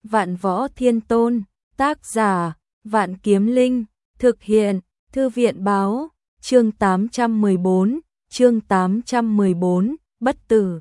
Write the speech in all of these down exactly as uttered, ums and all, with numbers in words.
Vạn Võ Thiên Tôn, tác giả, Vạn Kiếm Linh, thực hiện, Thư viện báo, chương tám trăm mười bốn, chương tám trăm mười bốn, bất tử.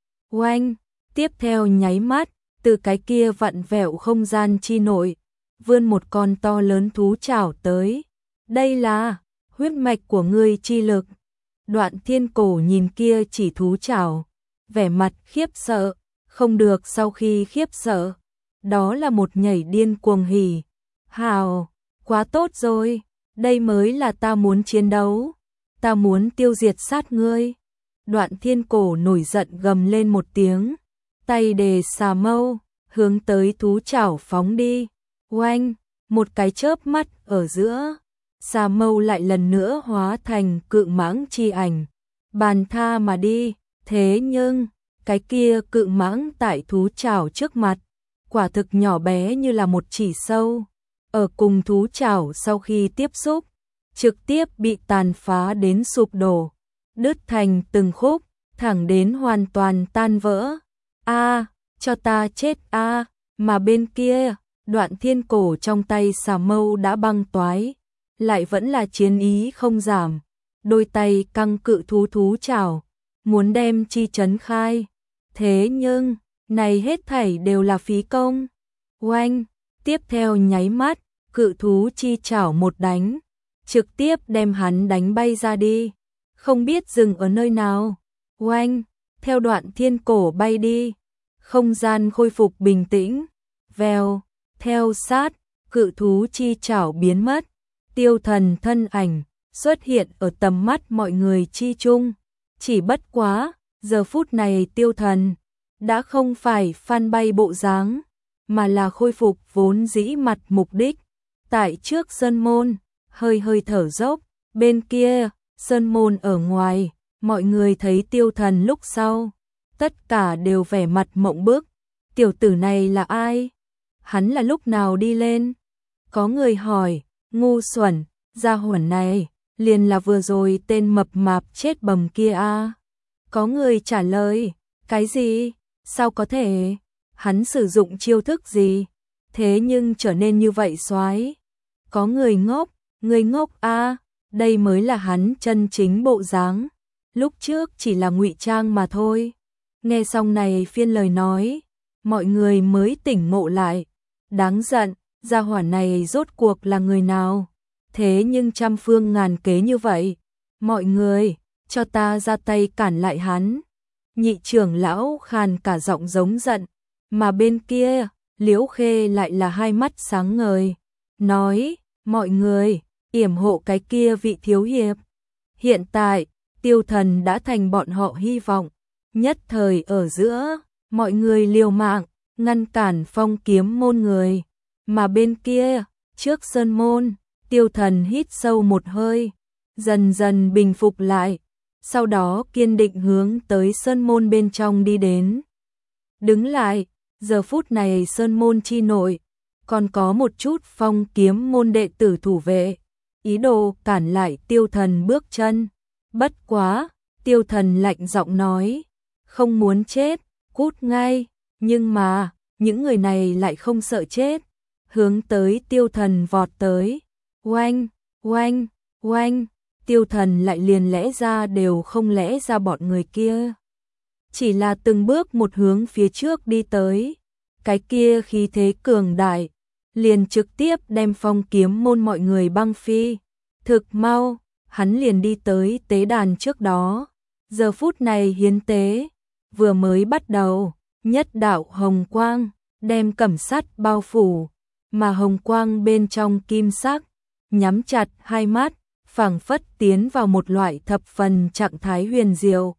Oanh, tiếp theo nháy mắt, từ cái kia vặn vẹo không gian chi nội, vươn một con to lớn thú chảo tới. Đây là huyết mạch của ngươi chi lực. Đoạn Thiên Cổ nhìn kia chỉ thú chảo, vẻ mặt khiếp sợ, không được sau khi khiếp sợ. Đó là một nhảy điên cuồng hỉ. Hào, quá tốt rồi, đây mới là ta muốn chiến đấu. Ta muốn tiêu diệt sát ngươi. Đoạn Thiên Cổ nổi giận gầm lên một tiếng, tay đề xà mâu, hướng tới thú chảo phóng đi. Oanh, một cái chớp mắt ở giữa, xà mâu lại lần nữa hóa thành cự mãng chi ảnh, bàn tha mà đi. Thế nhưng, cái kia cự mãng tại thú chảo trước mặt, quả thực nhỏ bé như là một chỉ sâu. Ở cùng thú chảo sau khi tiếp xúc, trực tiếp bị tàn phá đến sụp đổ, đứt thành từng khúc, thẳng đến hoàn toàn tan vỡ. A, cho ta chết a, mà bên kia, Đoạn Thiên Cổ trong tay xà mâu đã băng toái, lại vẫn là chiến ý không giảm, đôi tay căng cự thú thú chảo, muốn đem chi trấn khai. Thế nhưng, này hết thảy đều là phí công. Oanh, tiếp theo nháy mắt, cự thú chi chảo một đánh, trực tiếp đem hắn đánh bay ra đi, không biết dừng ở nơi nào. Oanh, theo Đoạn Thiên Cổ bay đi, không gian khôi phục bình tĩnh. Vèo, theo sát, cự thú chi chảo biến mất, Tiêu Thần thân ảnh xuất hiện ở tầm mắt mọi người chi chung. Chỉ bất quá, giờ phút này Tiêu Thần đã không phải phan bay bộ dáng, mà là khôi phục vốn dĩ mặt mục đích. Tại trước sơn môn, hơi hơi thở dốc, bên kia, sơn môn ở ngoài, mọi người thấy Tiêu Thần lúc sau, tất cả đều vẻ mặt mộng bức. Tiểu tử này là ai? Hắn là lúc nào đi lên? Có người hỏi, ngu xuẩn, gia hỏa này, liền là vừa rồi tên mập mạp chết bầm kia a. Có người trả lời, cái gì? Sao có thể? Hắn sử dụng chiêu thức gì? Thế nhưng trở nên như vậy soái. Có người ngốc, người ngốc a, đây mới là hắn chân chính bộ dáng. Lúc trước chỉ là ngụy trang mà thôi. Nghe xong này phiên lời nói, mọi người mới tỉnh ngộ lại. Đáng giận, gia hỏa này rốt cuộc là người nào? Thế nhưng trăm phương ngàn kế như vậy. Mọi người, cho ta ra tay cản lại hắn. Nhị trưởng lão khàn cả giọng giống giận, mà bên kia, Liễu Khê lại là hai mắt sáng ngời, nói, mọi người, yểm hộ cái kia vị thiếu hiệp. Hiện tại, Tiêu Thần đã thành bọn họ hy vọng, nhất thời ở giữa, mọi người liều mạng, ngăn cản Phong Kiếm môn người, mà bên kia, trước sơn môn, Tiêu Thần hít sâu một hơi, dần dần bình phục lại. Sau đó kiên định hướng tới sơn môn bên trong đi đến. Đứng lại, giờ phút này sơn môn chi nội, còn có một chút Phong Kiếm môn đệ tử thủ vệ, ý đồ cản lại Tiêu Thần bước chân. Bất quá, Tiêu Thần lạnh giọng nói, không muốn chết, cút ngay. Nhưng mà, những người này lại không sợ chết, hướng tới Tiêu Thần vọt tới. Oanh, oanh, oanh. Tiêu Thần lại liền lẽ ra đều không lẽ ra bọn người kia. Chỉ là từng bước một hướng phía trước đi tới. Cái kia khí thế cường đại, liền trực tiếp đem Phong Kiếm môn mọi người băng phi. Thực mau, hắn liền đi tới tế đàn trước đó. Giờ phút này hiến tế, vừa mới bắt đầu, nhất đạo hồng quang, đem cẩm sắt bao phủ, mà hồng quang bên trong kim sắc, nhắm chặt hai mắt, phảng phất tiến vào một loại thập phần trạng thái huyền diệu.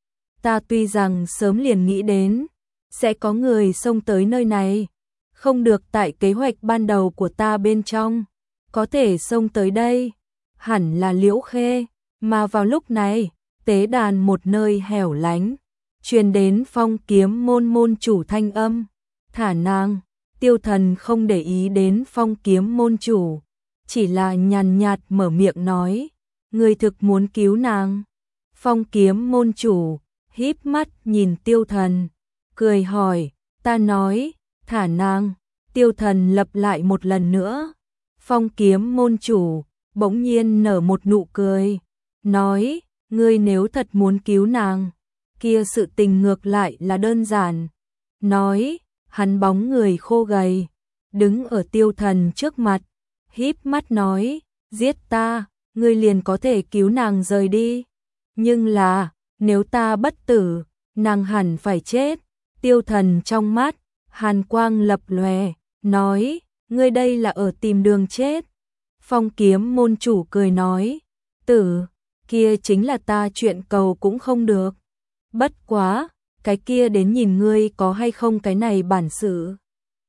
Ta tuy rằng sớm liền nghĩ đến, sẽ có người xông tới nơi này, không được tại kế hoạch ban đầu của ta bên trong, có thể xông tới đây, hẳn là Liễu Khê, mà vào lúc này, tế đàn một nơi hẻo lánh, truyền đến Phong Kiếm môn môn chủ thanh âm, thả nàng. Tiêu Thần không để ý đến Phong Kiếm môn chủ, chỉ là nhàn nhạt mở miệng nói, người thực muốn cứu nàng. Phong Kiếm môn chủ, híp mắt nhìn Tiêu Thần, cười hỏi, ta nói, thả nàng, Tiêu Thần lặp lại một lần nữa. Phong kiếm môn chủ bỗng nhiên nở một nụ cười, nói, ngươi nếu thật muốn cứu nàng, kia sự tình ngược lại là đơn giản. Nói, hắn bóng người khô gầy, đứng ở Tiêu Thần trước mặt, híp mắt nói, giết ta, ngươi liền có thể cứu nàng rời đi. Nhưng là, nếu ta bất tử, nàng hẳn phải chết. Tiêu Thần trong mắt, hàn quang lập lòe, nói, ngươi đây là ở tìm đường chết. Phong kiếm môn chủ cười nói, tử, kia chính là ta chuyện cầu cũng không được. Bất quá, cái kia đến nhìn ngươi có hay không cái này bản sự.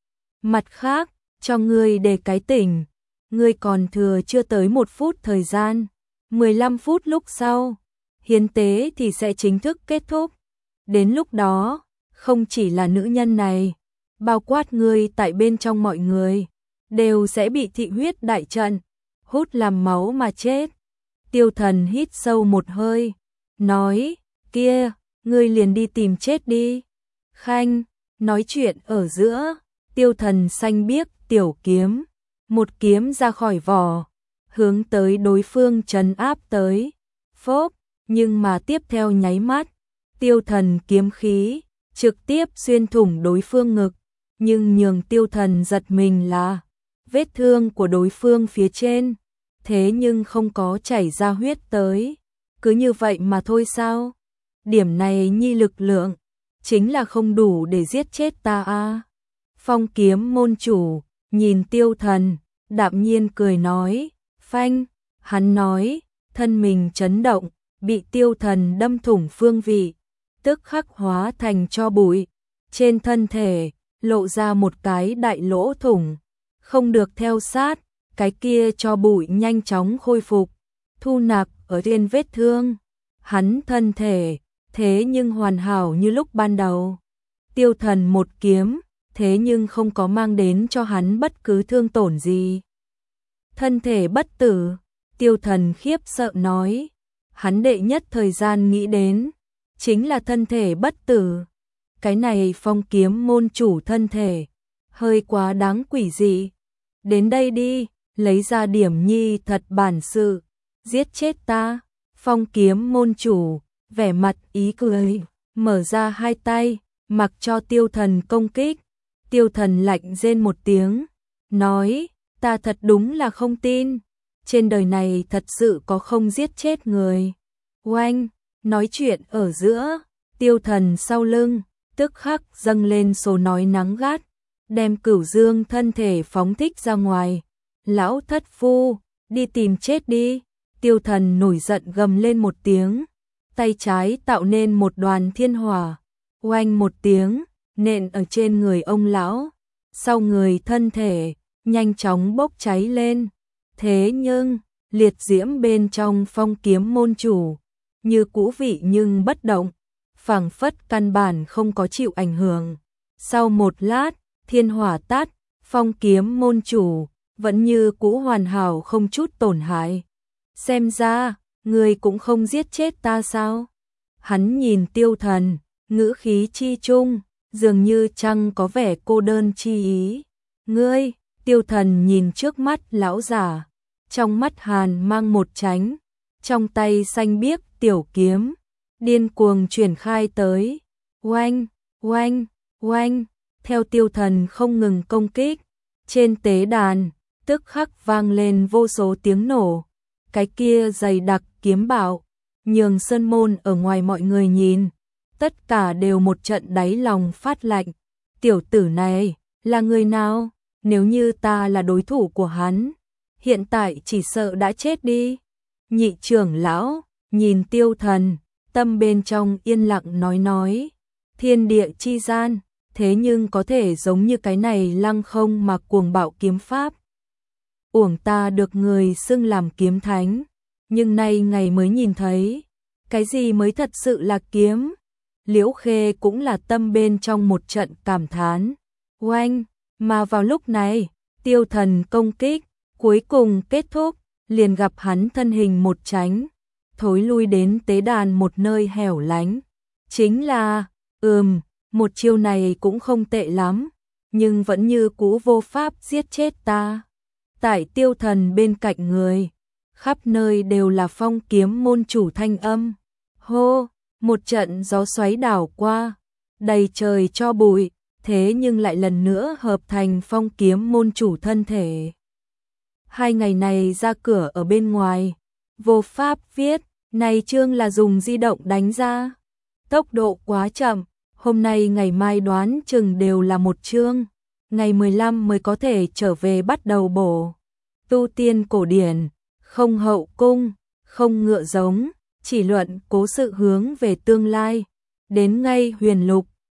Mặt khác, cho ngươi để cái tỉnh, ngươi còn thừa chưa tới một phút thời gian, mười lăm phút lúc sau, hiến tế thì sẽ chính thức kết thúc. Đến lúc đó, không chỉ là nữ nhân này, bao quát ngươi tại bên trong mọi người, đều sẽ bị thị huyết đại trận, hút làm máu mà chết. Tiêu Thần hít sâu một hơi, nói, kia, ngươi liền đi tìm chết đi. Khanh, nói chuyện ở giữa, Tiêu Thần xanh biếc tiểu kiếm, một kiếm ra khỏi vỏ, hướng tới đối phương trấn áp tới. Phốp, nhưng mà tiếp theo nháy mắt, Tiêu Thần kiếm khí trực tiếp xuyên thủng đối phương ngực, nhưng nhường Tiêu Thần giật mình là vết thương của đối phương phía trên, thế nhưng không có chảy ra huyết tới. Cứ như vậy mà thôi sao? Điểm này nhi lực lượng, chính là không đủ để giết chết ta a. Phong kiếm môn chủ, nhìn Tiêu Thần, đạm nhiên cười nói, phanh, hắn nói, thân mình chấn động, bị Tiêu Thần đâm thủng phương vị, tức khắc hóa thành tro bụi, trên thân thể, lộ ra một cái đại lỗ thủng, không được theo sát, cái kia tro bụi nhanh chóng khôi phục, thu nạp ở trên vết thương, hắn thân thể, thế nhưng hoàn hảo như lúc ban đầu. Tiêu Thần một kiếm, thế nhưng không có mang đến cho hắn bất cứ thương tổn gì. Thân thể bất tử, Tiêu Thần khiếp sợ nói, hắn đệ nhất thời gian nghĩ đến, chính là thân thể bất tử. Cái này phong kiếm môn chủ thân thể, hơi quá đáng quỷ dị. Đến đây đi, lấy ra điểm nhi thật bản sự, giết chết ta. Phong kiếm môn chủ, vẻ mặt ý cười, mở ra hai tay, mặc cho Tiêu Thần công kích. Tiêu Thần lạnh rên một tiếng, nói, ta thật đúng là không tin, trên đời này thật sự có không giết chết người. Oanh, nói chuyện ở giữa, Tiêu Thần sau lưng, tức khắc dâng lên số nói nắng gắt, đem Cửu Dương thân thể phóng thích ra ngoài. Lão thất phu, đi tìm chết đi. Tiêu Thần nổi giận gầm lên một tiếng, tay trái tạo nên một đoàn thiên hỏa, oanh một tiếng, nện ở trên người ông lão, sau người thân thể, nhanh chóng bốc cháy lên. Thế nhưng, liệt diễm bên trong phong kiếm môn chủ, như cũ vị nhưng bất động, phảng phất căn bản không có chịu ảnh hưởng. Sau một lát, thiên hỏa tắt, phong kiếm môn chủ, vẫn như cũ hoàn hảo không chút tổn hại. Xem ra, người cũng không giết chết ta sao? Hắn nhìn Tiêu Thần, ngữ khí chi trung, dường như chẳng có vẻ cô đơn chi ý. Ngươi, Tiêu Thần nhìn trước mắt lão giả, trong mắt hàn mang một tránh, trong tay xanh biếc tiểu kiếm, điên cuồng triển khai tới. Oanh, oanh, oanh, theo Tiêu Thần không ngừng công kích, trên tế đàn, tức khắc vang lên vô số tiếng nổ. Cái kia dày đặc kiếm bạo, nhường sơn môn ở ngoài mọi người nhìn, tất cả đều một trận đáy lòng phát lạnh. Tiểu tử này, là người nào? Nếu như ta là đối thủ của hắn, hiện tại chỉ sợ đã chết đi. Nhị trưởng lão, nhìn Tiêu Thần, tâm bên trong yên lặng nói nói, thiên địa chi gian, thế nhưng có thể giống như cái này lăng không mà cuồng bạo kiếm pháp. Uổng ta được người xưng làm kiếm thánh, nhưng nay ngày mới nhìn thấy, cái gì mới thật sự là kiếm. Liễu Khê cũng là tâm bên trong một trận cảm thán. Oanh, mà vào lúc này, Tiêu Thần công kích, cuối cùng kết thúc, liền gặp hắn thân hình một tránh, thối lui đến tế đàn một nơi hẻo lánh. Chính là, ừm, một chiêu này cũng không tệ lắm, nhưng vẫn như cũ vô pháp giết chết ta. Tại Tiêu Thần bên cạnh người, khắp nơi đều là Phong Kiếm môn chủ thanh âm. Hô, một trận gió xoáy đảo qua, đầy trời cho bụi, thế nhưng lại lần nữa hợp thành Phong Kiếm môn chủ thân thể. Hai ngày này ra cửa ở bên ngoài, vô pháp viết, này chương là dùng di động đánh ra. Tốc độ quá chậm, hôm nay ngày mai đoán chừng đều là một chương, ngày mười lăm mới có thể trở về bắt đầu bổ. Tu tiên cổ điển, không hậu cung, không ngựa giống, chỉ luận cố sự hướng về tương lai. Đến ngay huyền lục,